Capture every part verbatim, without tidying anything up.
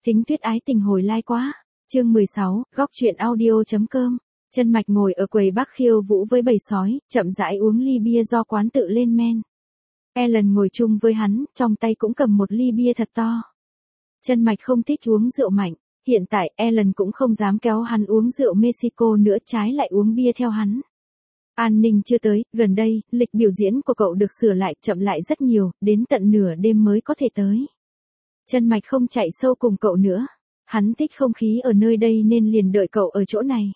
Thính Tuyết ái tình hồi lai quá. Chương mười sáu, góc truyện audio chấm com. Chân Mạch ngồi ở quầy bar khiêu vũ với bầy sói, chậm rãi uống ly bia do quán tự lên men. Ellen ngồi chung với hắn, trong tay cũng cầm một ly bia thật to. Chân Mạch không thích uống rượu mạnh, hiện tại Ellen cũng không dám kéo hắn uống rượu Mexico nữa, trái lại uống bia theo hắn. An ninh chưa tới, gần đây, lịch biểu diễn của cậu được sửa lại, chậm lại rất nhiều, đến tận nửa đêm mới có thể tới. Chân Mạch không chạy sâu cùng cậu nữa. Hắn thích không khí ở nơi đây nên liền đợi cậu ở chỗ này.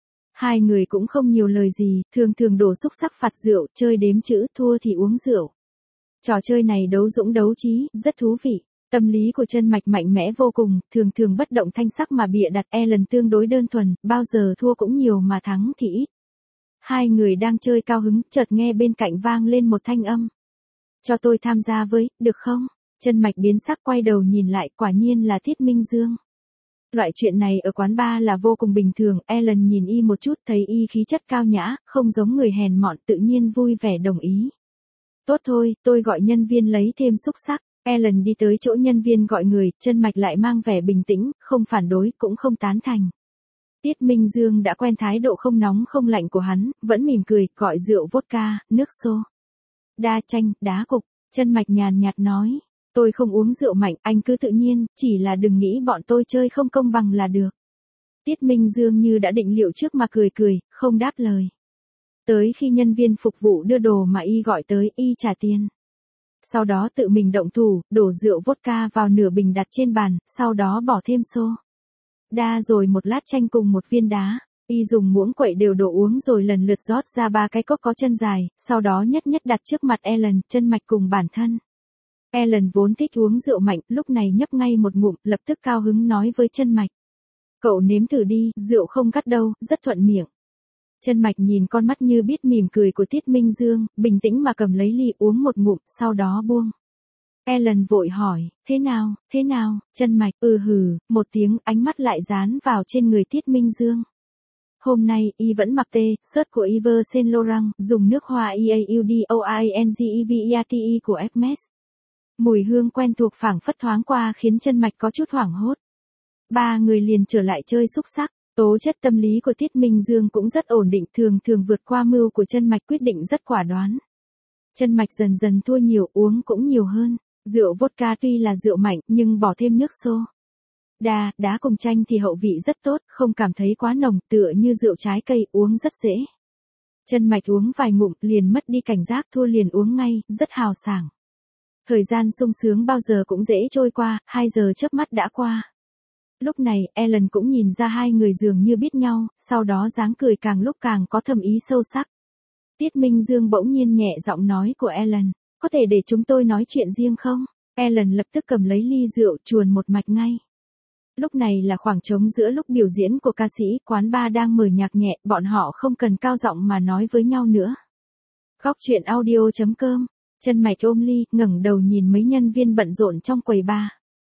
Hai người cũng không nhiều lời gì, thường thường đổ xúc xắc phạt rượu, chơi đếm chữ, thua thì uống rượu. Trò chơi này đấu dũng đấu trí, rất thú vị. Tâm lý của Chân Mạch mạnh mẽ vô cùng, thường thường bất động thanh sắc mà bịa đặt. Ellen tương đối đơn thuần, bao giờ thua cũng nhiều mà thắng thì ít. Hai người đang chơi cao hứng, chợt nghe bên cạnh vang lên một thanh âm. Cho tôi tham gia với, được không? Chân Mạch biến sắc quay đầu nhìn lại, quả nhiên là Tiết Minh Dương. Loại chuyện này ở quán bar là vô cùng bình thường. Ellen nhìn y một chút, thấy y khí chất cao nhã, không giống người hèn mọn, tự nhiên vui vẻ đồng ý. Tốt thôi, tôi gọi nhân viên lấy thêm xúc xắc. Ellen đi tới chỗ nhân viên gọi người, Chân Mạch lại mang vẻ bình tĩnh, không phản đối, cũng không tán thành. Tiết Minh Dương đã quen thái độ không nóng không lạnh của hắn, vẫn mỉm cười, gọi rượu vodka, nước sô, đa chanh, đá cục. Chân Mạch nhàn nhạt nói. Tôi không uống rượu mạnh, anh cứ tự nhiên, chỉ là đừng nghĩ bọn tôi chơi không công bằng là được. Tiết Minh Dương như đã định liệu trước mà cười cười, không đáp lời. Tới khi nhân viên phục vụ đưa đồ mà y gọi tới, y trả tiền. Sau đó tự mình động thủ, đổ rượu vodka vào nửa bình đặt trên bàn, sau đó bỏ thêm xô đa rồi một lát chanh cùng một viên đá. Y dùng muỗng quậy đều đổ uống rồi lần lượt rót ra ba cái cốc có chân dài, sau đó nhất nhất đặt trước mặt Ellen, Chân Mạch cùng bản thân. Ellen vốn thích uống rượu mạnh, lúc này nhấp ngay một ngụm, lập tức cao hứng nói với Chân Mạch. Cậu nếm thử đi, rượu không gắt đâu, rất thuận miệng. Chân Mạch nhìn con mắt như biết mỉm cười của Tiết Minh Dương, bình tĩnh mà cầm lấy ly uống một ngụm, sau đó buông. Ellen vội hỏi, thế nào, thế nào? Chân Mạch, ừ hừ, một tiếng, ánh mắt lại dán vào trên người Tiết Minh Dương. Hôm nay, y vẫn mặc tê, shirt của Yves Saint Laurent, dùng nước hoa Eaudoingeverte của Hermes. Mùi hương quen thuộc phảng phất thoáng qua khiến Chân Mạch có chút hoảng hốt. Ba người liền trở lại chơi xúc xắc. Tố chất tâm lý của Tiết Minh Dương cũng rất ổn định, thường thường vượt qua mưu của Chân Mạch, quyết định rất quả đoán. Chân Mạch dần dần thua nhiều, uống cũng nhiều hơn. Rượu vodka tuy là rượu mạnh nhưng bỏ thêm nước sô đa, đá cùng chanh thì hậu vị rất tốt, không cảm thấy quá nồng, tựa như rượu trái cây, uống rất dễ. Chân Mạch uống vài ngụm liền mất đi cảnh giác, thua liền uống ngay, rất hào sảng. Thời gian sung sướng bao giờ cũng dễ trôi qua, hai giờ chớp mắt đã qua. Lúc này, Ellen cũng nhìn ra hai người dường như biết nhau, sau đó dáng cười càng lúc càng có thâm ý sâu sắc. Tiết Minh Dương bỗng nhiên nhẹ giọng nói của Ellen, có thể để chúng tôi nói chuyện riêng không? Ellen lập tức cầm lấy ly rượu, chuồn một mạch ngay. Lúc này là khoảng trống giữa lúc biểu diễn của ca sĩ, quán bar đang mở nhạc nhẹ, bọn họ không cần cao giọng mà nói với nhau nữa. Góc truyện audio chấm com. Chân Mạch ôm ly, ngẩng đầu nhìn mấy nhân viên bận rộn trong quầy bar.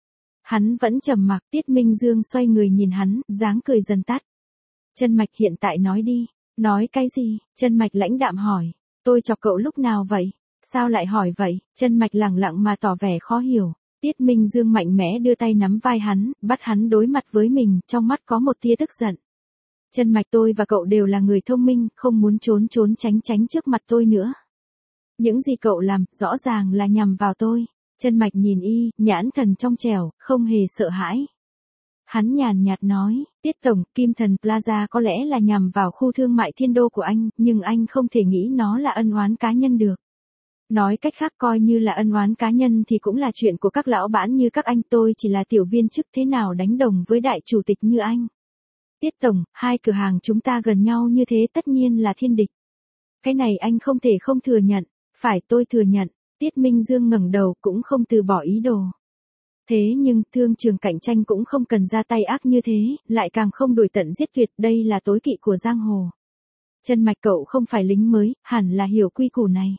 Hắn vẫn trầm mặc, Tiết Minh Dương xoay người nhìn hắn, dáng cười dần tắt. Chân Mạch, hiện tại nói đi. Nói cái gì? Chân Mạch lãnh đạm hỏi. Tôi chọc cậu lúc nào vậy? Sao lại hỏi vậy? Chân Mạch lẳng lặng mà tỏ vẻ khó hiểu. Tiết Minh Dương mạnh mẽ đưa tay nắm vai hắn, bắt hắn đối mặt với mình, trong mắt có một tia tức giận. Chân Mạch, tôi và cậu đều là người thông minh, không muốn trốn trốn tránh tránh trước mặt tôi nữa. Những gì cậu làm, rõ ràng là nhằm vào tôi. Chân Mạch nhìn y, nhãn thần trong trẻo, không hề sợ hãi. Hắn nhàn nhạt nói, Tiết Tổng, Kim Thần Plaza có lẽ là nhằm vào khu thương mại Thiên Đô của anh, nhưng anh không thể nghĩ nó là ân oán cá nhân được. Nói cách khác, coi như là ân oán cá nhân thì cũng là chuyện của các lão bản như các anh, tôi chỉ là tiểu viên chức, thế nào đánh đồng với đại chủ tịch như anh. Tiết Tổng, hai cửa hàng chúng ta gần nhau như thế tất nhiên là thiên địch. Cái này anh không thể không thừa nhận. Phải, tôi thừa nhận. Tiết Minh Dương ngẩng đầu, cũng không từ bỏ ý đồ. Thế nhưng, thương trường cạnh tranh cũng không cần ra tay ác như thế, lại càng không đuổi tận giết tuyệt, đây là tối kỵ của giang hồ. Chân Mạch, cậu không phải lính mới, hẳn là hiểu quy củ này.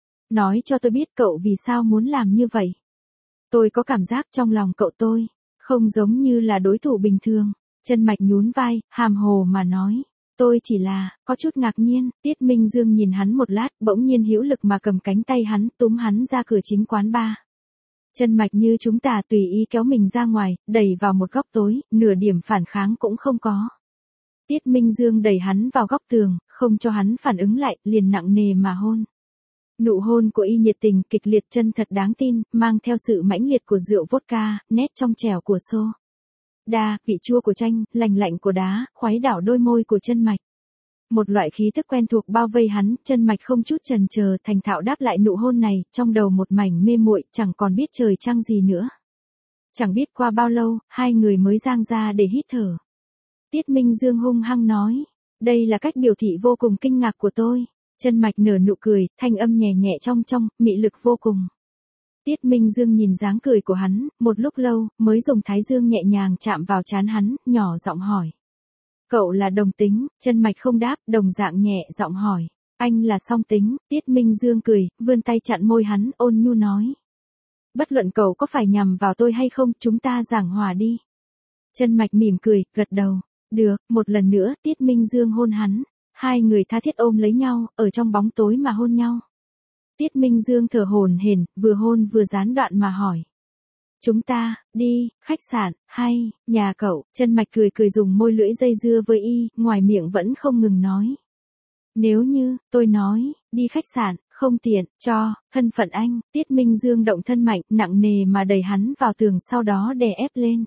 Nói cho tôi biết cậu vì sao muốn làm như vậy. Tôi có cảm giác trong lòng cậu tôi, không giống như là đối thủ bình thường. Chân Mạch nhún vai, hàm hồ mà nói. Tôi chỉ là, có chút ngạc nhiên. Tiết Minh Dương nhìn hắn một lát, bỗng nhiên hữu lực mà cầm cánh tay hắn, túm hắn ra cửa chính quán bar. Chân Mạch như chúng ta tùy ý kéo mình ra ngoài, đẩy vào một góc tối, nửa điểm phản kháng cũng không có. Tiết Minh Dương đẩy hắn vào góc tường, không cho hắn phản ứng lại, liền nặng nề mà hôn. Nụ hôn của y nhiệt tình, kịch liệt, chân thật đáng tin, mang theo sự mãnh liệt của rượu vodka, nét trong trẻo của xô đa, vị chua của chanh, lành lạnh của đá, khuấy đảo đôi môi của Chân Mạch. Một loại khí thức quen thuộc bao vây hắn, Chân Mạch không chút chần chờ, thành thạo đáp lại nụ hôn này, trong đầu một mảnh mê muội, chẳng còn biết trời trăng gì nữa. Chẳng biết qua bao lâu, hai người mới giang ra để hít thở. Tiết Minh Dương hung hăng nói, đây là cách biểu thị vô cùng kinh ngạc của tôi. Chân Mạch nở nụ cười, thanh âm nhẹ nhẹ trong trong, mị lực vô cùng. Tiết Minh Dương nhìn dáng cười của hắn, một lúc lâu, mới dùng thái dương nhẹ nhàng chạm vào trán hắn, nhỏ giọng hỏi. Cậu là đồng tính, Chân Mạch không đáp, đồng dạng nhẹ giọng hỏi. Anh là song tính, Tiết Minh Dương cười, vươn tay chặn môi hắn, ôn nhu nói. Bất luận cậu có phải nhằm vào tôi hay không, chúng ta giảng hòa đi. Chân Mạch mỉm cười, gật đầu. Được, một lần nữa, Tiết Minh Dương hôn hắn. Hai người tha thiết ôm lấy nhau, ở trong bóng tối mà hôn nhau. Tiết Minh Dương thở hổn hển, vừa hôn vừa gián đoạn mà hỏi. Chúng ta, đi, khách sạn, hay, nhà cậu, Chân Mạch cười cười dùng môi lưỡi dây dưa với y, ngoài miệng vẫn không ngừng nói. Nếu như, tôi nói, đi khách sạn, không tiện, cho, thân phận anh, Tiết Minh Dương động thân mạnh, nặng nề mà đẩy hắn vào tường sau đó đè ép lên.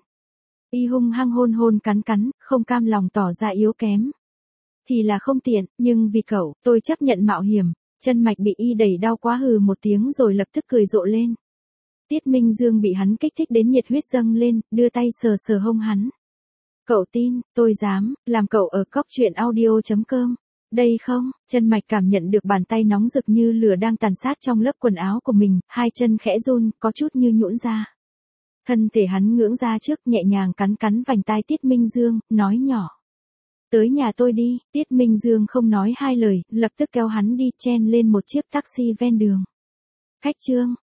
Y hung hăng hôn hôn cắn cắn, không cam lòng tỏ ra yếu kém. Thì là không tiện, nhưng vì cậu, tôi chấp nhận mạo hiểm. Chân Mạch bị y đẩy đau quá hừ một tiếng rồi lập tức cười rộ lên. Tiết Minh Dương bị hắn kích thích đến nhiệt huyết dâng lên, đưa tay sờ sờ hông hắn. Cậu tin, tôi dám, làm cậu ở cóc truyện audio chấm com. Đây không, Chân Mạch cảm nhận được bàn tay nóng rực như lửa đang tàn sát trong lớp quần áo của mình, hai chân khẽ run, có chút như nhũn ra. Thân thể hắn ngưỡng ra trước, nhẹ nhàng cắn cắn vành tai Tiết Minh Dương, nói nhỏ. Tới nhà tôi đi, Tiết Minh Dương không nói hai lời, lập tức kéo hắn đi chen lên một chiếc taxi ven đường. Khách trương,